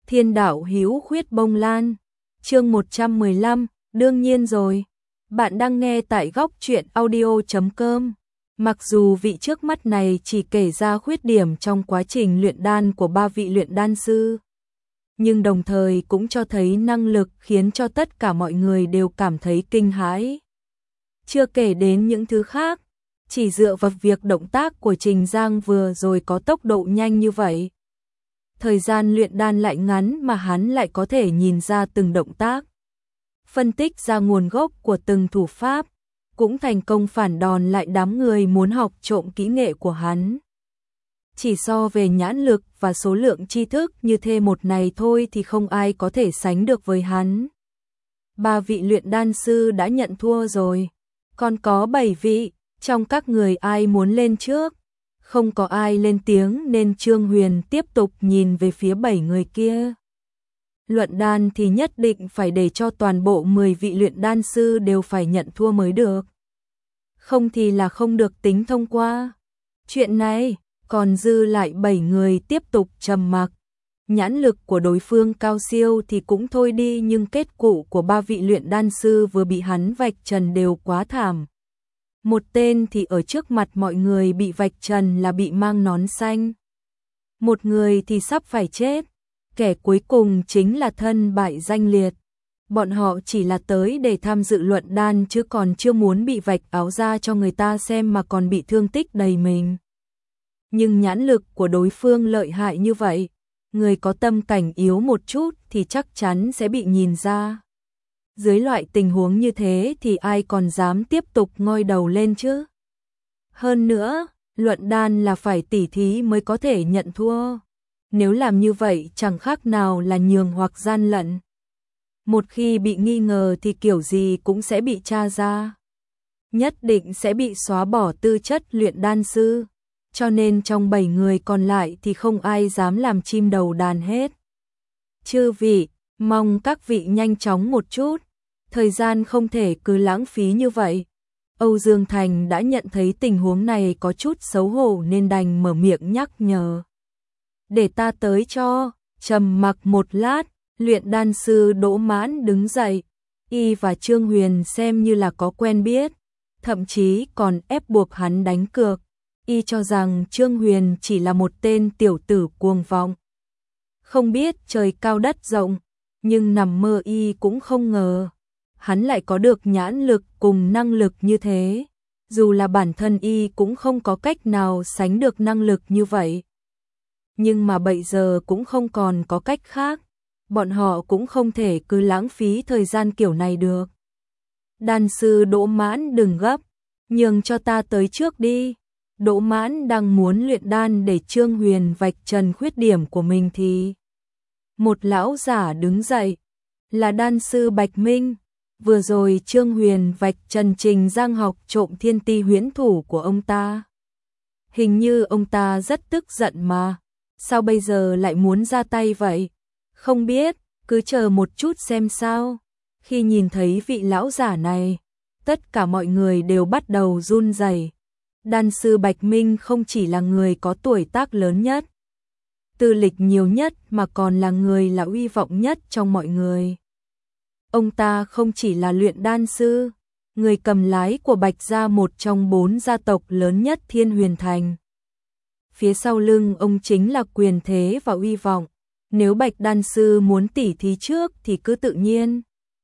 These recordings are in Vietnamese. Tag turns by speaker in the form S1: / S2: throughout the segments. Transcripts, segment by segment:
S1: Thiên đạo hữu khuyết bông lan. Chương 115, đương nhiên rồi. Bạn đang nghe tại góc truyện audio.com. Mặc dù vị trước mắt này chỉ kể ra khuyết điểm trong quá trình luyện đan của 3 vị luyện đan sư, nhưng đồng thời cũng cho thấy năng lực khiến cho tất cả mọi người đều cảm thấy kinh hãi. Chưa kể đến những thứ khác, chỉ dựa vào việc động tác của Trình Giang vừa rồi có tốc độ nhanh như vậy. Thời gian luyện đan lại ngắn mà hắn lại có thể nhìn ra từng động tác, phân tích ra nguồn gốc của từng thủ pháp, cũng thành công phản đòn lại đám người muốn học trộm kỹ nghệ của hắn. Chỉ so về nhãn lực và số lượng tri thức như thế một này thôi thì không ai có thể sánh được với hắn. 3 vị luyện đan sư đã nhận thua rồi, còn có 7 vị, trong các người ai muốn lên trước? Không có ai lên tiếng nên Trương Huyền tiếp tục nhìn về phía 7 người kia. Luận đan thì nhất định phải để cho toàn bộ 10 vị luyện đan sư đều phải nhận thua mới được. Không thì là không được tính thông qua. Chuyện này, còn dư lại 7 người tiếp tục trầm mặc. Nhãn lực của đối phương cao siêu thì cũng thôi đi, nhưng kết cục của 3 vị luyện đan sư vừa bị hắn vạch trần đều quá thảm. Một tên thì ở trước mặt mọi người bị vạch trần là bị mang nón xanh. Một người thì sắp phải chết. Kẻ cuối cùng chính là thân bại danh liệt. Bọn họ chỉ là tới để tham dự luận đan chứ còn chưa muốn bị vạch áo ra cho người ta xem mà còn bị thương tích đầy mình. Nhưng nhãn lực của đối phương lợi hại như vậy, người có tâm cảnh yếu một chút thì chắc chắn sẽ bị nhìn ra. Dưới loại tình huống như thế thì ai còn dám tiếp tục ngoi đầu lên chứ? Hơn nữa, luận đan là phải tỉ thí mới có thể nhận thua. Nếu làm như vậy chẳng khác nào là nhường hoặc gian lận. Một khi bị nghi ngờ thì kiểu gì cũng sẽ bị tra ra. Nhất định sẽ bị xóa bỏ tư chất luyện đan sư. Cho nên trong 7 người còn lại thì không ai dám làm chim đầu đàn hết. Chư vị, mong các vị nhanh chóng một chút. Thời gian không thể cứ lãng phí như vậy. Âu Dương Thành đã nhận thấy tình huống này có chút xấu hổ nên đành mở miệng nhắc nhở. Để ta tới cho. Trầm mặc một lát, luyện đan sư Đỗ Mãn đứng dậy. Y và Trương Huyền xem như là có quen biết, thậm chí còn ép buộc hắn đánh cược. Y cho rằng Trương Huyền chỉ là một tên tiểu tử cuồng vọng, không biết trời cao đất rộng, nhưng nằm mơ Y cũng không ngờ hắn lại có được nhãn lực cùng năng lực như thế. Dù là bản thân Y cũng không có cách nào sánh được năng lực như vậy. Nhưng mà bây giờ cũng không còn có cách khác. Bọn họ cũng không thể cứ lãng phí thời gian kiểu này được. Đan sư Đỗ Mãn đừng gấp, nhường cho ta tới trước đi. Đỗ Mãn đang muốn luyện đan để Trương Huyền vạch trần khuyết điểm của mình thì một lão giả đứng dậy, là đan sư Bạch Minh. Vừa rồi Trương Huyền vạch trần Trình Giang học trộm thiên ti huyễn thủ của ông ta. Hình như ông ta rất tức giận mà, sao bây giờ lại muốn ra tay vậy? Không biết, cứ chờ một chút xem sao. Khi nhìn thấy vị lão giả này, tất cả mọi người đều bắt đầu run rẩy. Đan sư Bạch Minh không chỉ là người có tuổi tác lớn nhất, tư lịch nhiều nhất mà còn là người là uy vọng nhất trong mọi người. Ông ta không chỉ là luyện đan sư, người cầm lái của Bạch gia, một trong 4 gia tộc lớn nhất Thiên Huyền Thành. Phía sau lưng ông chính là quyền thế và uy vọng. Nếu Bạch đan sư muốn tỉ thí trước thì cứ tự nhiên.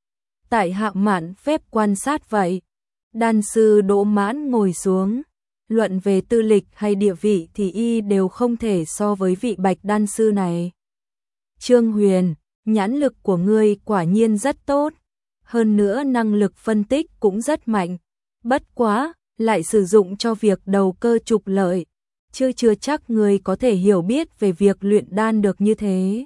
S1: Tại hạ mạn phép quan sát vậy. Đan sư Đỗ Mãn ngồi xuống. Luận về tư lịch hay địa vị thì Y đều không thể so với vị Bạch đan sư này. Trương Huyền, nhãn lực của ngươi quả nhiên rất tốt. Hơn nữa năng lực phân tích cũng rất mạnh. Bất quá, lại sử dụng cho việc đầu cơ trục lợi. Chưa chắc người có thể hiểu biết về việc luyện đan được như thế.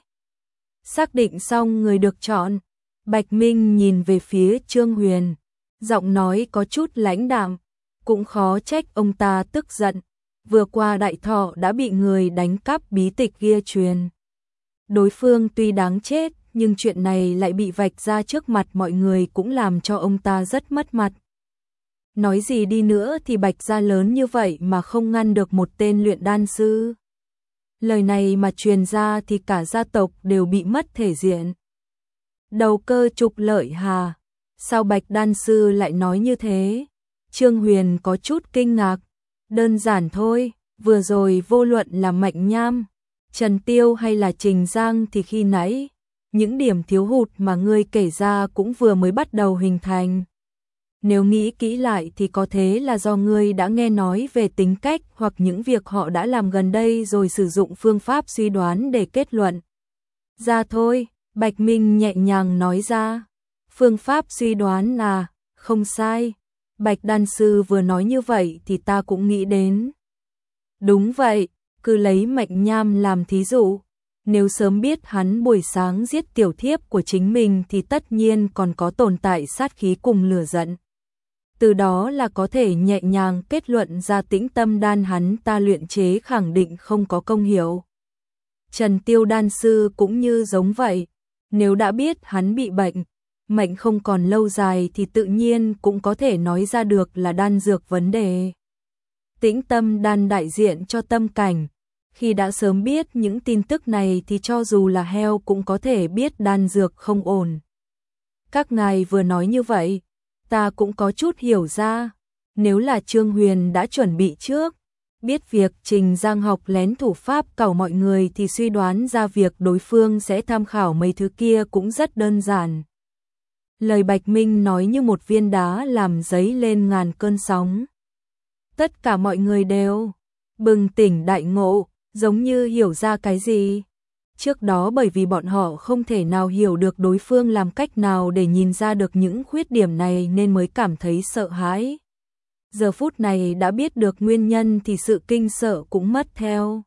S1: Xác định xong người được chọn, Bạch Minh nhìn về phía Trương Huyền, giọng nói có chút lãnh đạm, cũng khó trách ông ta tức giận. Vừa qua Đại Thọ đã bị người đánh cắp bí tịch ghi truyền. Đối phương tuy đáng chết, nhưng chuyện này lại bị vạch ra trước mặt mọi người cũng làm cho ông ta rất mất mặt. Nói gì đi nữa thì Bạch gia lớn như vậy mà không ngăn được một tên luyện đan sư. Lời này mà truyền ra thì cả gia tộc đều bị mất thể diện. Đầu cơ trục lợi hà? Sao Bạch đan sư lại nói như thế? Trương Huyền có chút kinh ngạc. Đơn giản thôi, vừa rồi vô luận là Mạnh Nham, Trần Tiêu hay là Trình Giang thì khi nãy, những điểm thiếu hụt mà ngươi kể ra cũng vừa mới bắt đầu hình thành. Nếu nghĩ kỹ lại thì có thế là do ngươi đã nghe nói về tính cách hoặc những việc họ đã làm gần đây rồi sử dụng phương pháp suy đoán để kết luận. Ra thôi, Bạch Minh nhẹ nhàng nói ra. Phương pháp suy đoán à, không sai. Bạch đan sư vừa nói như vậy thì ta cũng nghĩ đến. Đúng vậy, cứ lấy Mạnh Nham làm thí dụ. Nếu sớm biết hắn buổi sáng giết tiểu thiếp của chính mình thì tất nhiên còn có tồn tại sát khí cùng lửa giận. Từ đó là có thể nhẹ nhàng kết luận ra tĩnh tâm đan hắn ta luyện chế khẳng định không có công hiệu. Trần Tiêu đan sư cũng như giống vậy. Nếu đã biết hắn bị bệnh, mệnh không còn lâu dài thì tự nhiên cũng có thể nói ra được là đan dược vấn đề. Tĩnh tâm đan đại diện cho tâm cảnh. Khi đã sớm biết những tin tức này thì cho dù là heo cũng có thể biết đan dược không ổn. Các ngài vừa nói như vậy, ta cũng có chút hiểu ra. Nếu là Trương Huyền đã chuẩn bị trước, biết việc Trình Giang học lén thủ pháp cẩu mọi người thì suy đoán ra việc đối phương sẽ tham khảo mấy thứ kia cũng rất đơn giản. Lời Bạch Minh nói như một viên đá làm dấy lên ngàn cơn sóng. Tất cả mọi người đều bừng tỉnh đại ngộ, giống như hiểu ra cái gì. Trước đó bởi vì bọn họ không thể nào hiểu được đối phương làm cách nào để nhìn ra được những khuyết điểm này nên mới cảm thấy sợ hãi. Giờ phút này đã biết được nguyên nhân thì sự kinh sợ cũng mất theo.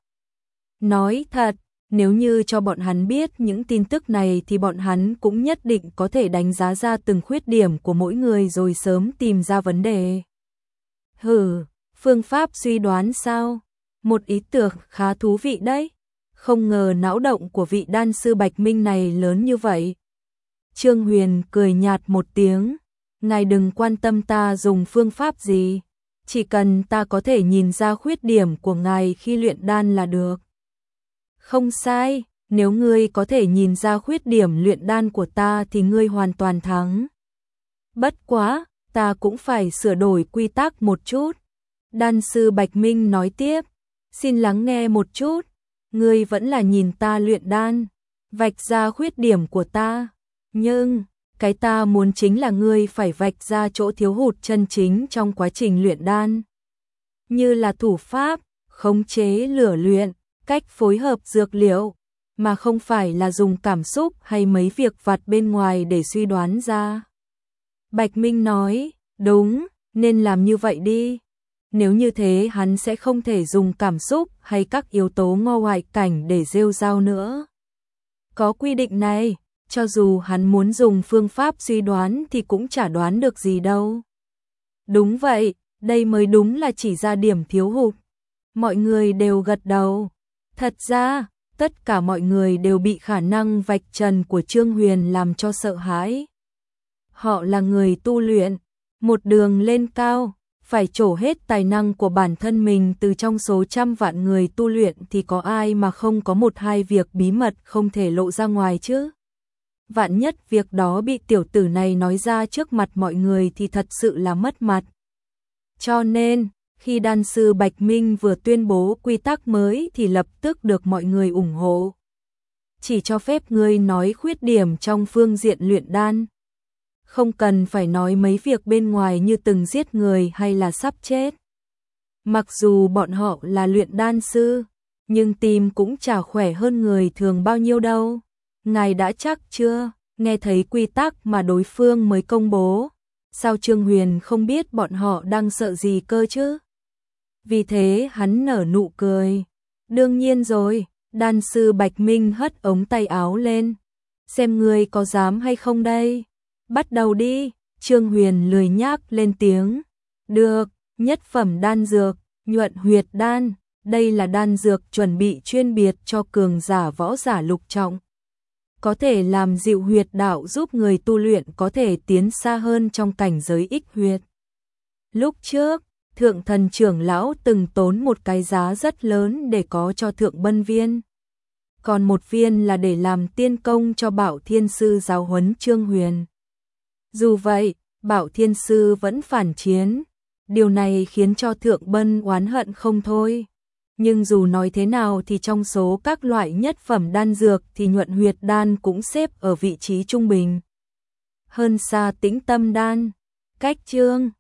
S1: Nói thật, nếu như cho bọn hắn biết những tin tức này thì bọn hắn cũng nhất định có thể đánh giá ra từng khuyết điểm của mỗi người rồi sớm tìm ra vấn đề. Hừ, phương pháp suy đoán sao? Một ý tưởng khá thú vị đấy. Không ngờ não động của vị đan sư Bạch Minh này lớn như vậy. Trương Huyền cười nhạt một tiếng. Ngài đừng quan tâm ta dùng phương pháp gì. Chỉ cần ta có thể nhìn ra khuyết điểm của ngài khi luyện đan là được. Không sai, nếu ngươi có thể nhìn ra khuyết điểm luyện đan của ta thì ngươi hoàn toàn thắng. Bất quá, ta cũng phải sửa đổi quy tắc một chút. Đan sư Bạch Minh nói tiếp. Xin lắng nghe một chút. Ngươi vẫn là nhìn ta luyện đan, vạch ra khuyết điểm của ta. Nhưng, cái ta muốn chính là ngươi phải vạch ra chỗ thiếu hụt chân chính trong quá trình luyện đan. Như là thủ pháp, khống chế lửa luyện, cách phối hợp dược liệu, mà không phải là dùng cảm xúc hay mấy việc vặt bên ngoài để suy đoán ra. Bạch Minh nói, đúng, nên làm như vậy đi. Nếu như thế hắn sẽ không thể dùng cảm xúc hay các yếu tố ngoại cảnh để rêu rao nữa. Có quy định này, cho dù hắn muốn dùng phương pháp suy đoán thì cũng chả đoán được gì đâu. Đúng vậy, đây mới đúng là chỉ ra điểm thiếu hụt. Mọi người đều gật đầu. Thật ra, tất cả mọi người đều bị khả năng vạch trần của Trương Huyền làm cho sợ hãi. Họ là người tu luyện, một đường lên cao. Phải trổ hết tài năng của bản thân mình từ trong số trăm vạn người tu luyện thì có ai mà không có một hai việc bí mật không thể lộ ra ngoài chứ. Vạn nhất việc đó bị tiểu tử này nói ra trước mặt mọi người thì thật sự là mất mặt. Cho nên, khi đan sư Bạch Minh vừa tuyên bố quy tắc mới thì lập tức được mọi người ủng hộ. Chỉ cho phép ngươi nói khuyết điểm trong phương diện luyện đan. Không cần phải nói mấy việc bên ngoài như từng giết người hay là sắp chết. Mặc dù bọn họ là luyện đan sư, nhưng tim cũng chả khỏe hơn người thường bao nhiêu đâu. Ngài đã chắc chưa, nghe thấy quy tắc mà đối phương mới công bố. Sao Trương Huyền không biết bọn họ đang sợ gì cơ chứ? Vì thế hắn nở nụ cười. Đương nhiên rồi, đan sư Bạch Minh hất ống tay áo lên. Xem ngươi có dám hay không đây? Bắt đầu đi, Trương Huyền lười nhác lên tiếng. Được, nhất phẩm đan dược, nhuận huyệt đan. Đây là đan dược chuẩn bị chuyên biệt cho cường giả võ giả lục trọng. Có thể làm dịu huyệt đạo giúp người tu luyện có thể tiến xa hơn trong cảnh giới ích huyệt. Lúc trước, Thượng Thần trưởng lão từng tốn một cái giá rất lớn để có cho Thượng Bân viên. Còn một viên là để làm tiên công cho Bảo Thiên Sư giáo huấn Trương Huyền. Dù vậy, Bảo Thiên Sư vẫn phản chiến. Điều này khiến cho Thượng Bân oán hận không thôi. Nhưng dù nói thế nào thì trong số các loại nhất phẩm đan dược thì nhuận huyệt đan cũng xếp ở vị trí trung bình. Hơn xa tĩnh tâm đan. Cách chương